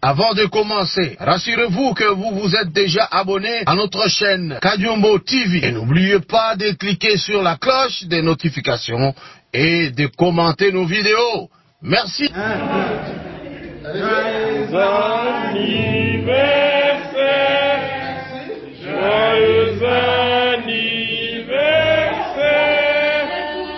Avant de commencer, rassurez-vous que vous vous êtes déjà abonné à notre chaîne Kadiombo TV. Et n'oubliez pas de cliquer sur la cloche des notifications et de commenter nos vidéos. Merci. Joyeux anniversaire, joyeux anniversaire,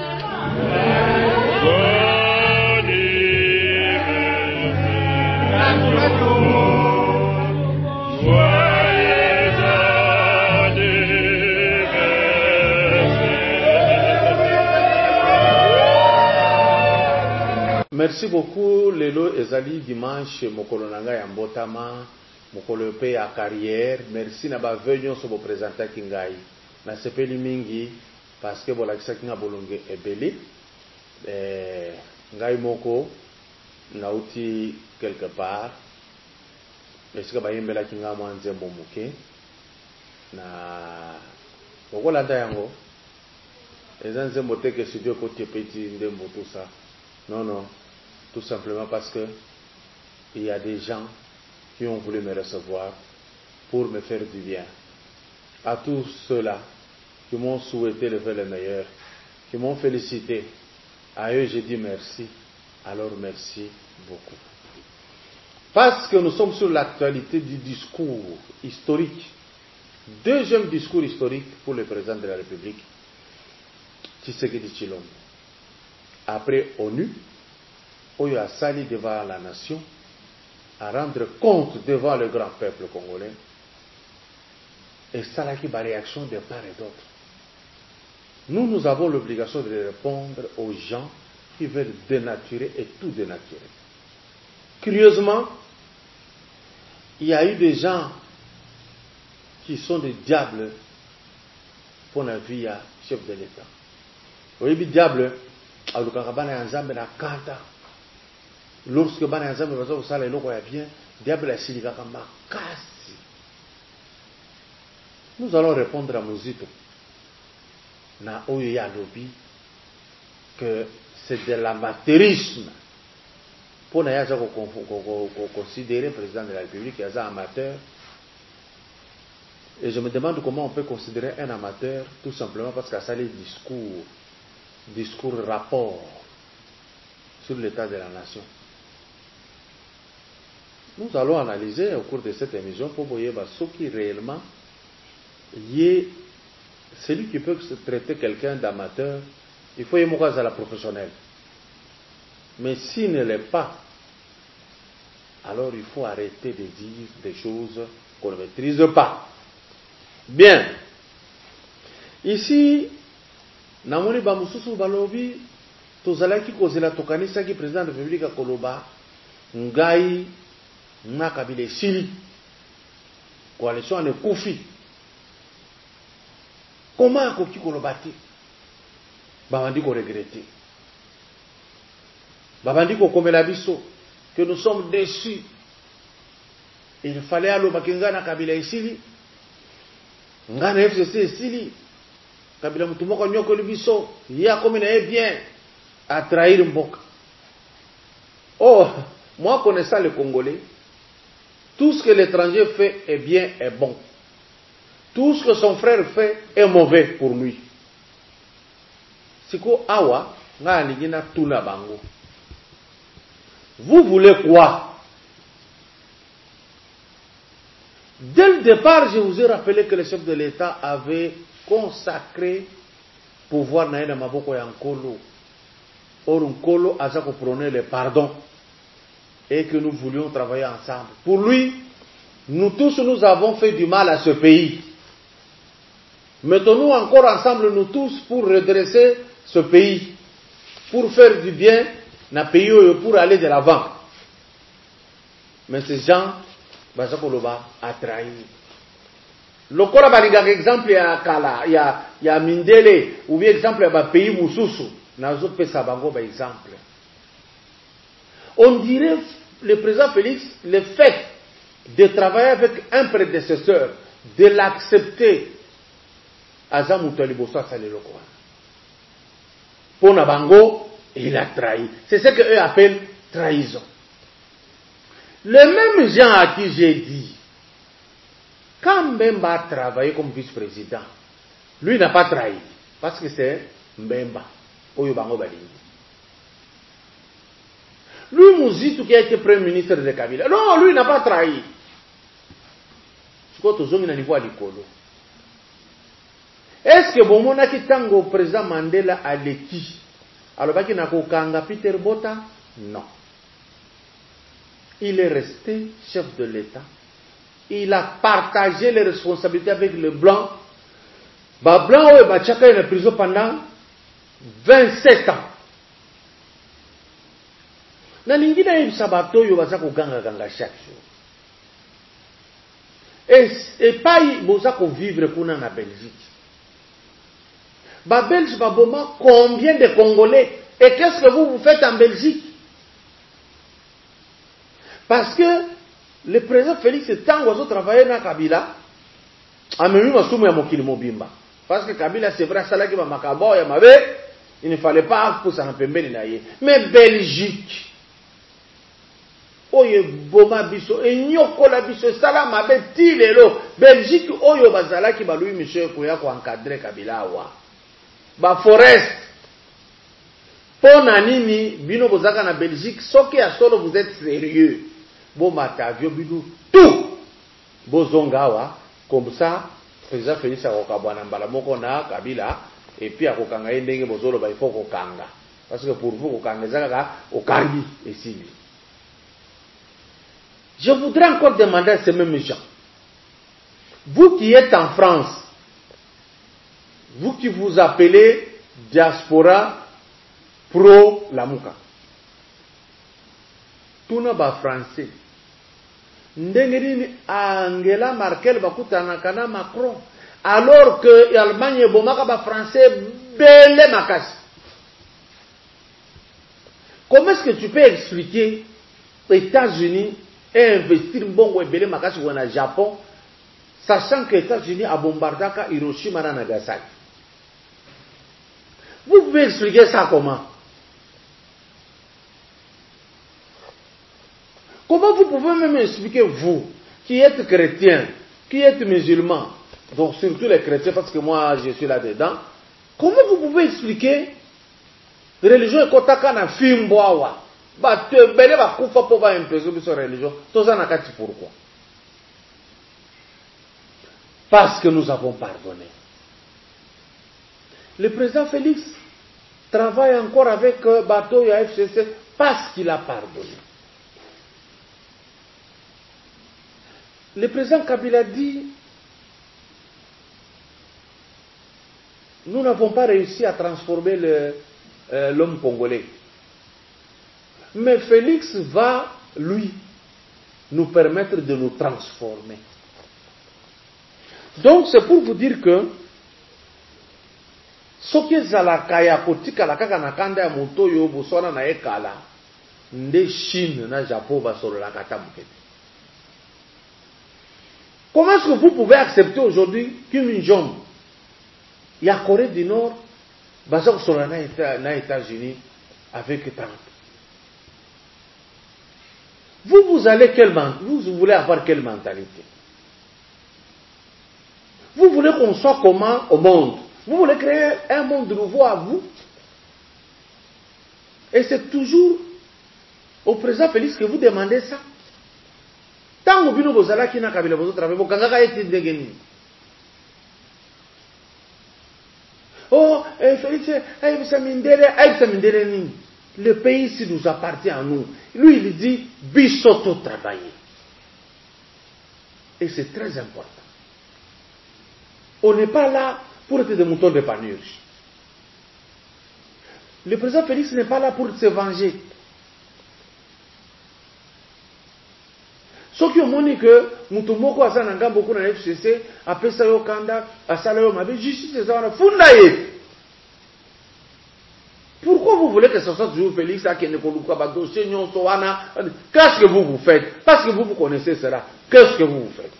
Merci beaucoup, Lelo Ezali dimanche, mokolo nanga ya mbotama, mokolo pe ya carrière. Merci na ba venyo so bo présenter kingai. Na sepeli mingi parce que bolakisa kinga bolonge ebeli. Ngai moko na uti quelque part. Merci ka bayembela kinga mwanze momuke. Na bokola yango. Ezanze moteke studio ko tepeti ndembo tout ça. Non, non. Tout simplement parce que il y a des gens qui ont voulu me recevoir pour me faire du bien. À tous ceux-là qui m'ont souhaité le faire le meilleur, qui m'ont félicité, à eux j'ai dit merci. Alors merci beaucoup. Parce que nous sommes sur l'actualité du discours historique, deuxième discours historique pour le président de la République, Tshisekedi Tshilombo. Après ONU, Oyo a sali devant la nation, à rendre compte devant le grand peuple congolais, et ça là qui va réaction de part et d'autre. Nous avons l'obligation de répondre aux gens qui veulent dénaturer et tout dénaturer. Curieusement, il y a eu des gens qui sont des diables pour la vie à chef de l'État. Vous voyez, diable, lorsque bana nzambe baza kosala eloko ya bien, diable asilikaka makasi. Nous allons répondre à Muzito na oyo ya lobi que c'est de l'amateurisme pour na yaza considérer président de la République yaza amateur. Et je me demande comment on peut considérer un amateur, tout simplement parce qu'à ça les discours rapport sur l'état de la nation. Nous allons analyser au cours de cette émission pour voir ce qui réellement est celui qui peut traiter quelqu'un d'amateur. Il faut y avoir à la professionnelle. Mais s'il ne l'est pas, alors il faut arrêter de dire des choses qu'on ne maîtrise pas. Bien. Ici, namoni bamususu balobi tozalaki kozela tokanisaki président de la République ya koloba ngai na Kabila esili coalition ne kufi. Comment akoki koloba te? Babandi ko regretter. Babandi ko komela biso que nous sommes déçus. Il fallait aloba kinga na Kabila esili. Nga na FCC esili. Kabila mutu moko nyokoli biso ya komi na bien à trahir Mboka. Oh, moi connaissant les Congolais, tout ce que l'étranger fait est bien, est bon. Tout ce que son frère fait est mauvais pour lui. Siko awa, nga aligina tuna bango. Vous voulez quoi? Dès le départ, je vous ai rappelé que le chef de l'État avait consacré pouvoir na maboko ya nkolo. Or nkolo aza ko prôner le pardon et que nous voulions travailler ensemble. Pour lui, nous tous nous avons fait du mal à ce pays. Mettons-nous encore ensemble nous tous pour redresser ce pays, pour faire du bien na pays pour aller de l'avant. Mais ces gens baza koloba a trahi. Lokola balingaka exemple ya kala ya mindele ou bien exemple ya ba pays mususu nazo pesa bango ba exemple. On dirait le président Félix le fait de travailler avec un prédécesseur, de l'accepter aza mutu liboso asali loko wana. Pona bango il a trahi. C'est ce que eux appellent trahison. Les mêmes gens à qui j'ai dit, quand Mbemba a travaillé comme vice-président, lui n'a pas trahi, parce que c'est Mbemba. Lui, Mouzitou, qui a été premier ministre de Kabila, non, lui n'a pas trahi. Est-ce que bon mona ki tango président Mandela a l'équi alors qu'il n'a qu'au Peter Bota? Non. Il est resté chef de l'État. Il a partagé les responsabilités avec les Blancs. Ba Blanc et ba Tchaka est en prison pendant 27 ans. Nalingi na yib sabato yo baza ko ganga chaque jour. Et pas boza ko vivre kuna na Belgique. Ba Belge ba boma combien de Congolais? Et qu'est-ce que vous faites en Belgique? Parce que le président Félix Tango a travaillé dans Kabila, a même eu ma mokili mobimba. Parce que Kabila c'est vrai ça là qui va makabo ya mabe, il ne fallait pas pour ça en pembeni na ye. Mais Belgique oye boma biso e nyoko la biso sala mabe tilelo Belgique oyo bazala ki ba Louis Michel ko ya ko encadrer Kabila wa. Ba Forest pour nanini bino bozaka na Belgique soki ya solo vous êtes sérieux bon matavio bino tout bozongawa comme ça président Félix akokabwana mbala moko na Kabila et puis akokanga ndenge bozolo ba il faut kokanga parce que pour vous kokanga ezaka okangi esili. Je voudrais encore demander à ces mêmes gens, vous qui êtes en France, vous qui vous appelez diaspora pro Lamuka, tout n'a pas français. Ndengeri Angela Merkel bakutana kana Macron, alors que l'Allemagne bomaka ba français belé makasi. Comment est-ce que tu peux expliquer aux États-Unis et investir mbongo belé makasi ou na Japon, sachant que les États-Unis a bombardé Hiroshima et Nagasaki? Vous pouvez expliquer ça comment? Comment vous pouvez même expliquer, vous, qui êtes chrétien, qui êtes musulman, donc surtout les chrétiens, parce que moi je suis là-dedans, comment vous pouvez expliquer religion et kotaka na fimboawa? Bah, tu belé va kufa pour va imposer sur religion. Tout ça n'a qu'à dire pourquoi? Parce que nous avons pardonné. Le président Félix travaille encore avec Bateau et FCC parce qu'il a pardonné. Le président Kabila dit, nous n'avons pas réussi à transformer l'homme congolais. Mais Félix va, lui, nous permettre de nous transformer. Donc c'est pour vous dire que ce qui est à la kaya kotika la kaka na kanda ya moto yo bosona na ekala nde Chine na Japon ba solo la kata mukete. Comment est-ce que vous pouvez accepter aujourd'hui qu'une jambe il y a Corée du Nord basa solo na États-Unis avec Trump? Vous voulez avoir quelle mentalité? Vous voulez qu'on soit comment au monde? Vous voulez créer un monde nouveau à vous? Et c'est toujours au président Félix que vous demandez ça. Tant que vous bozala ki na kabila bozo travailler bokanga eti ndegeni. Oh, Félix, Mindele ni. Le pays ici nous appartient à nous. Lui, il dit, bisoto travailler. Et c'est très important. On n'est pas là pour être des moutons de panurge. Le président Félix n'est pas là pour se venger. Ceux qui ont montré que Moutoumoko a sananga beaucoup dans l'FCC, après ça, Yokanda, à Salayo Mabe, justice, c'est ça, on a fundaye. Pourquoi vous voulez que ce soit toujours Félix à qui ne connaît pas dossier, qu'est-ce que vous faites? Parce que vous connaissez cela. Qu'est-ce que vous faites?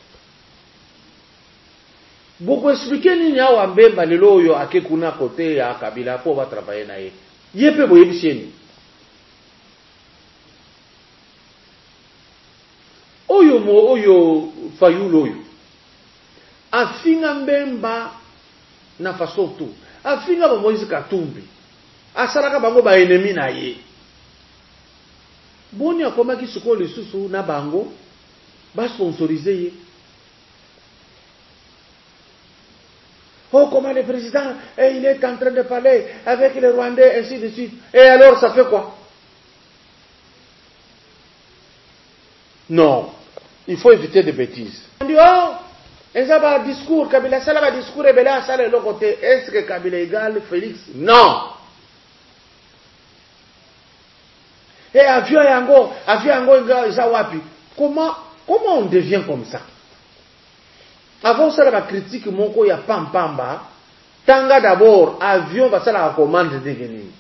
Beaucoup expliquer ni ya Wambemba lelo yo akekuna côté ya Kabila pour va travailler na ye. Yepe boyebisieni. mo oyo Fayulu oyo afinga Mbemba na façon tout afinga ba Moïse Katumbi asalaka bango ba ennemi na ye boni akomaki siko lisusu na bango ba sponsoriser ye. Oh, comment le président, il est en train de parler avec les Rwandais, ainsi de suite. Et alors, ça fait quoi? Non, il faut éviter des bêtises. On dit, oh, et ça va discours, Kabila, ça va discours, et bien là, ça l'autre côté. Est-ce que Kabila égale Félix? Non. Et avion yango, ça wapi. Comment on devient comme ça? Avant ça, la critique, mon ko ya pamba, tanga d'abord, avion va ça la commande de gagner.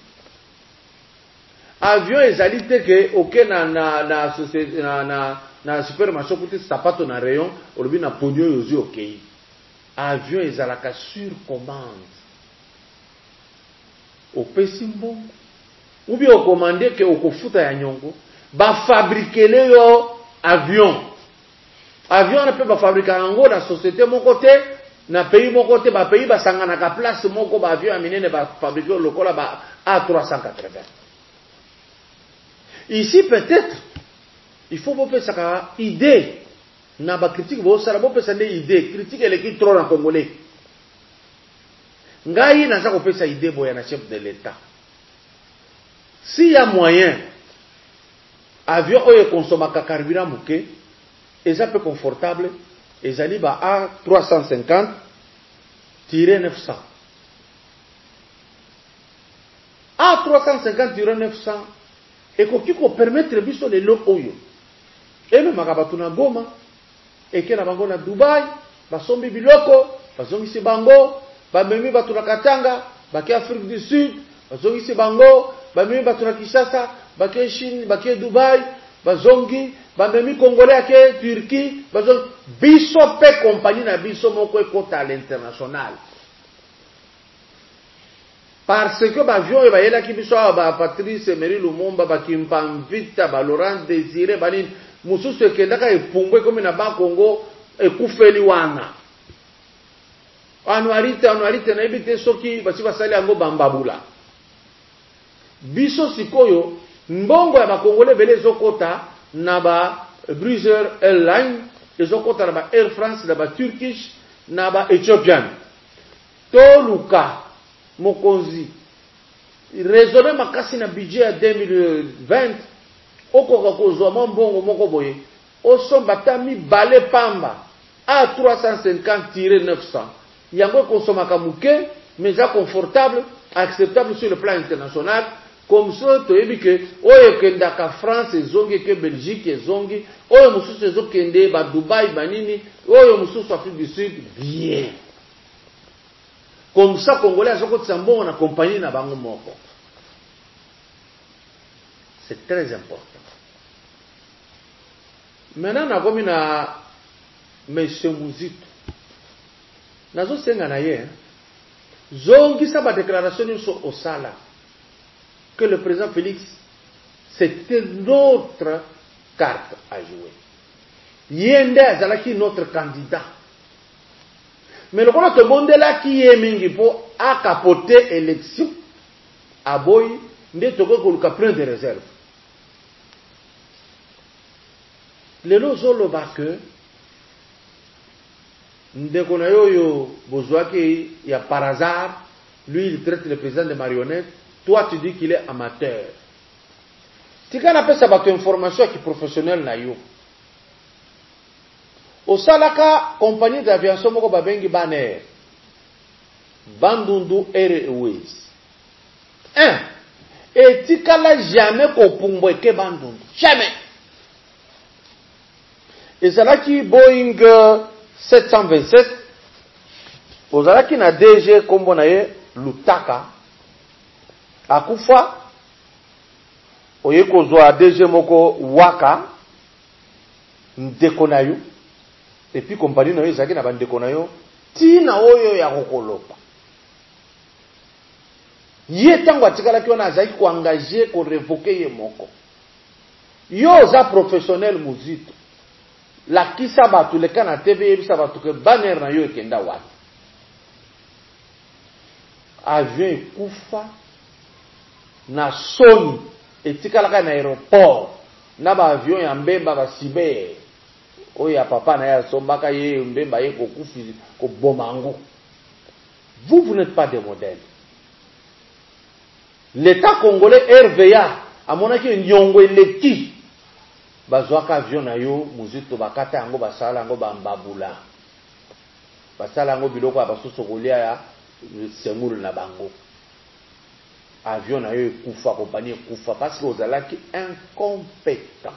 Avion ezali teke oke na société na supermarché côté sapato na rayon, olobi na pogno yozi okei. Avion ezalaka sur commande. Au pesimbo ou bien au commandé que okofuta ya nyongo, ba fabriquer le yo avion. Avion ne peut pas fabriquer yango na société mon côté, na pays mon côté, ba pays ba sangana ka place moko ba avion amine ne ba fabriquer lokola ba A380. Ici peut-être il faut faire ça idée na ba critique bo sala bo pesa des idée, critique elle qui trop en congolais. Ngai na za ko pesa idée boya na chef de l'état. S'il y a moyen avion oyo consommaka carburant muke et ça peut confortable et ça dit bah à 350 900 à 350 900 et qui peut permettre biso les lots oyo et même makabatuna Goma et que na bango na Dubai basombi biloko bazongisi bango bamemi batuna Katanga baki Afrique du Sud bazongisi bango bamemi batuna Kinshasa baki Chine baki Dubai bazongi bamemi Congolais ke Turquie bazongi biso pe compagnie na biso moko ekota à l'international parce que bavion e bayela ki biso ba Patrice Emery Lumumba ba Kimpamvita ba Laurent Désiré bani mususu ekendaka epumbwe komi na ba Congo ekufeli wana anuarite na ebite soki basi basali yango bambabula biso sikoyo mbongo ya ba Congolais bele ezokota na ba Bruiser Airlines ezokota na ba Air France na ba Turkish na ba Ethiopian to luka mokonzi raisonner makasi na budget ya 2020 okoka kozwa mbongo moko boye osomba tami bale pamba à 350-900 yango konsomaka muke mais ya confortable acceptable sur le plan international comme ça to ebike oyo kendaka France ezongi ke Belgique ezongi oyo mususu ezokende ba Dubai banini oyo mususu Afrique du Sud bien comme ça Congolais azokotisa mbongo na compagnie na bango moko. C'est très important. Maintenant nakomi na Monsieur Muzito nazo senga na ye zongisa ba déclaration nyonso osala que le président Félix c'était notre carte à jouer. Yende azalaki notre candidat. Mais le problème, tout le monde est là qui est mingi pour capoter l'élection. À Boy, nous avons plein de réserves. Les lots ont le bac que nous avons besoin qu'il y a par hasard, lui il traite le président de marionnette, toi tu dis qu'il est amateur. Si on appelle ça une information qui est professionnelle, au Salaka, compagnie d'aviation moko babengi Baner, Bandundu Airways. Et tikala jamais kopumbo ke Bandundu. Jamais. Et salaki Boeing 727, au salaki na DG kombo na ye Lutaka, akufa, oye kozwa DG moko Waka, ndekonayu, et puis compagnie na yo ezaki na bandeko na yo tina oyo ya kokolopa ye tango atikalaki wana azaki koengage ko revoke ye moko yo za professionnel Muzito la kisa batu le kana TV bisa batu ke banner na yo ekenda wapi. Avion ekufa na soni etikalaka na aéroport na ba avion ya mbemba ba sibe oya papa na ya sombaka ye mbemba ye kokufi ko bomango. Vous n'êtes pas des modèles. L'État congolais RVA a monaki nyongo eleki bazwaka avion na yo muzito bakata yango basala yango bambabula basala yango biloko ya basusu kolia ya sengulu na bango. Avion na yo ekufa, compagnie ekufa parce que ozalaki incompétent.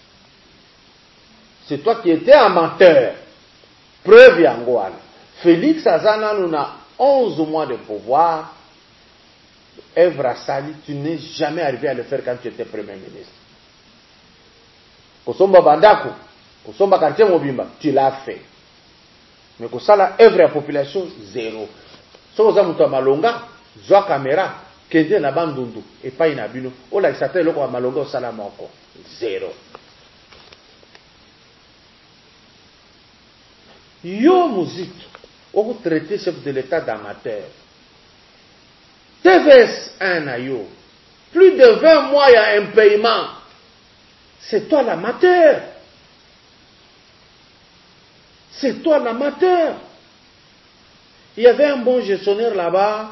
C'est toi qui étais amateur. Preuve yango wana. Félix Azana nous a 11 mois de pouvoir. Evra Sali, tu n'es jamais arrivé à le faire quand tu étais Premier ministre. Kosomba Bandako, Kosomba Quartier Mobimba, tu l'as fait. Mais Kosala œuvre à population, zéro. Soza Mouta Malonga, Zoa Caméra, Kende na Bandundu, et pas inabino. Ola Isate Loko Malonga, Osala Moko, zéro. Yo Mouzito, on traité chef de l'État d'amateur. TVS 1 à yo. Plus de 20 mois, il y a un paiement. C'est toi l'amateur. C'est toi l'amateur. Il y avait un bon gestionnaire là-bas.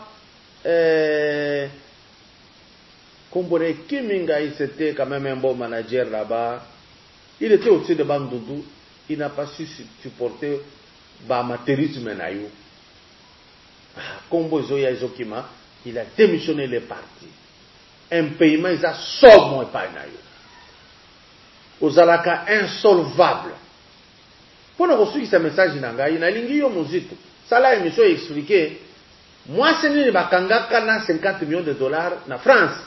Kombore Kiminga, c'était quand même un bon manager là-bas. Il était au-dessus de Bandoudou. Il n'a pas su supporter l'amateurisme na yo. Kombo Zoya Izokima. Il a démissionné les partis. Un paiement, il a somme et pas naïo. Aux alaka insolvable. Pour nous reçu ce message nanga, il a lingi yo muzito. Ça là émission expliqué. Moi c'est ni bakanga kana 50 millions de dollars na France.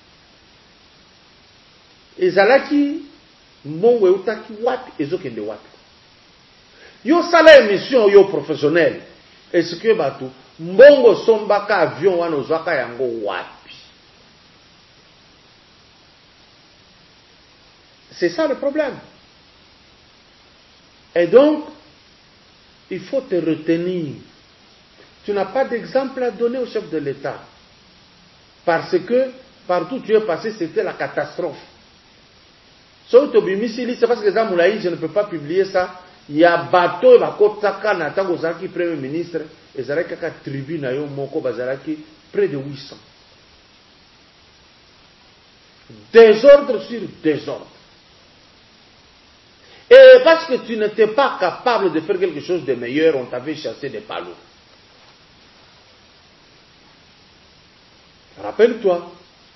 Ezalaki mbongo utaki wapi ezokende wapi. Yo sala émission yo professionnel. Est-ce que batu mbongo sombaka avion wana ozwaka yango wapi? C'est ça le problème. Et donc, il faut te retenir. Tu n'as pas d'exemple à donner au chef de l'État. Parce que partout où tu es passé, c'était la catastrophe. Sauf que c'est parce que je ne peux pas publier ça. Il y a bateau et bakotaka na tango zaki premier ministre et zalaki ka tribune na yo moko bazalaki près de 800. Désordre sur désordre. Et parce que tu n'étais pas capable de faire quelque chose de meilleur, on t'avait chassé des palos. Rappelle-toi.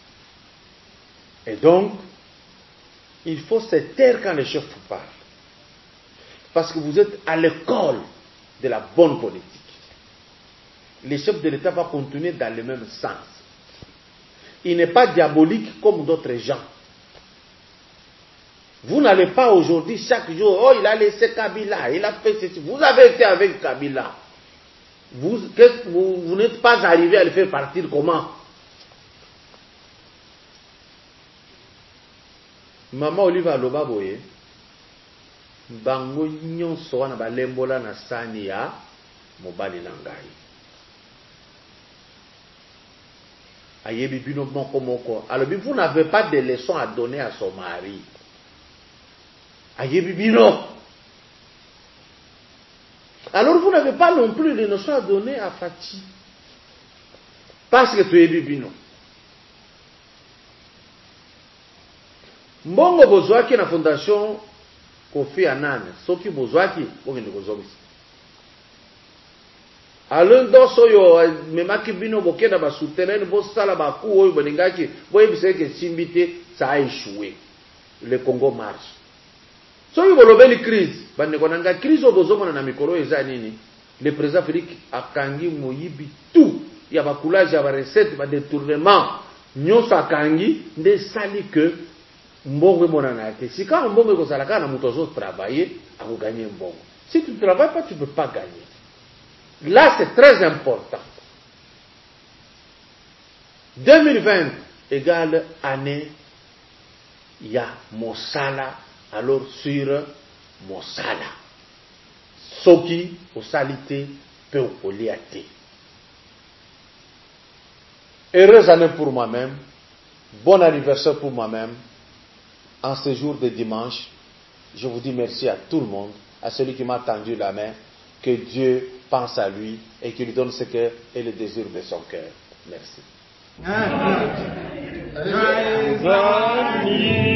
Et donc, il faut se taire quand les chefs parlent. Parce que vous êtes à l'école de la bonne politique. Les chefs de l'État vont continuer dans le même sens. Il n'est pas diabolique comme d'autres gens. Vous n'allez pas aujourd'hui, chaque jour, oh, il a laissé Kabila, il a fait ceci. Vous avez été avec Kabila. Vous n'êtes pas arrivé à le faire partir comment? Maman Oliva Lobaboye, bango nyonso wana balembola na sani ya mobali na ngai. Ayebi bino moko. Alors vous n'avez pas de leçons à donner à son mari. Ayebi bino. Alors vous n'avez pas non plus de leçons à donner à Fati. Parce que tu es bino. Mbongo bozwaki na fondation Kofi Annan, soki bozwaki bongende kozongisa. Alors ndoso yo memaki bino bokenda ba soutenir bo sala ba ku oyo boningaki boyebisa ke simbite ça a échoué. Le Congo marche. Soki bolobeli crise, bande konanga crise obozomona na mikolo eza nini? Le président Félix akangi moyibi tout. Il y a ba coulage, il y a ba recette, ba détournement. Nyonso akangi nde sali que mbongo monana te. Si quand mbongo ko salaka na muto zo travailler, a gagner mbongo. Si tu ne travailles pas, tu ne peux pas gagner. Là, c'est très important. 2020 égale année, il y a Mosala, alors sur mosala soki osali te mpe okolia te. Heureuse année pour moi-même, bon anniversaire pour moi-même. En ce jour de dimanche, je vous dis merci à tout le monde, à celui qui m'a tendu la main, que Dieu pense à lui et qu'il lui donne ce que est le désir de son cœur. Merci. Joyeux anniversaire.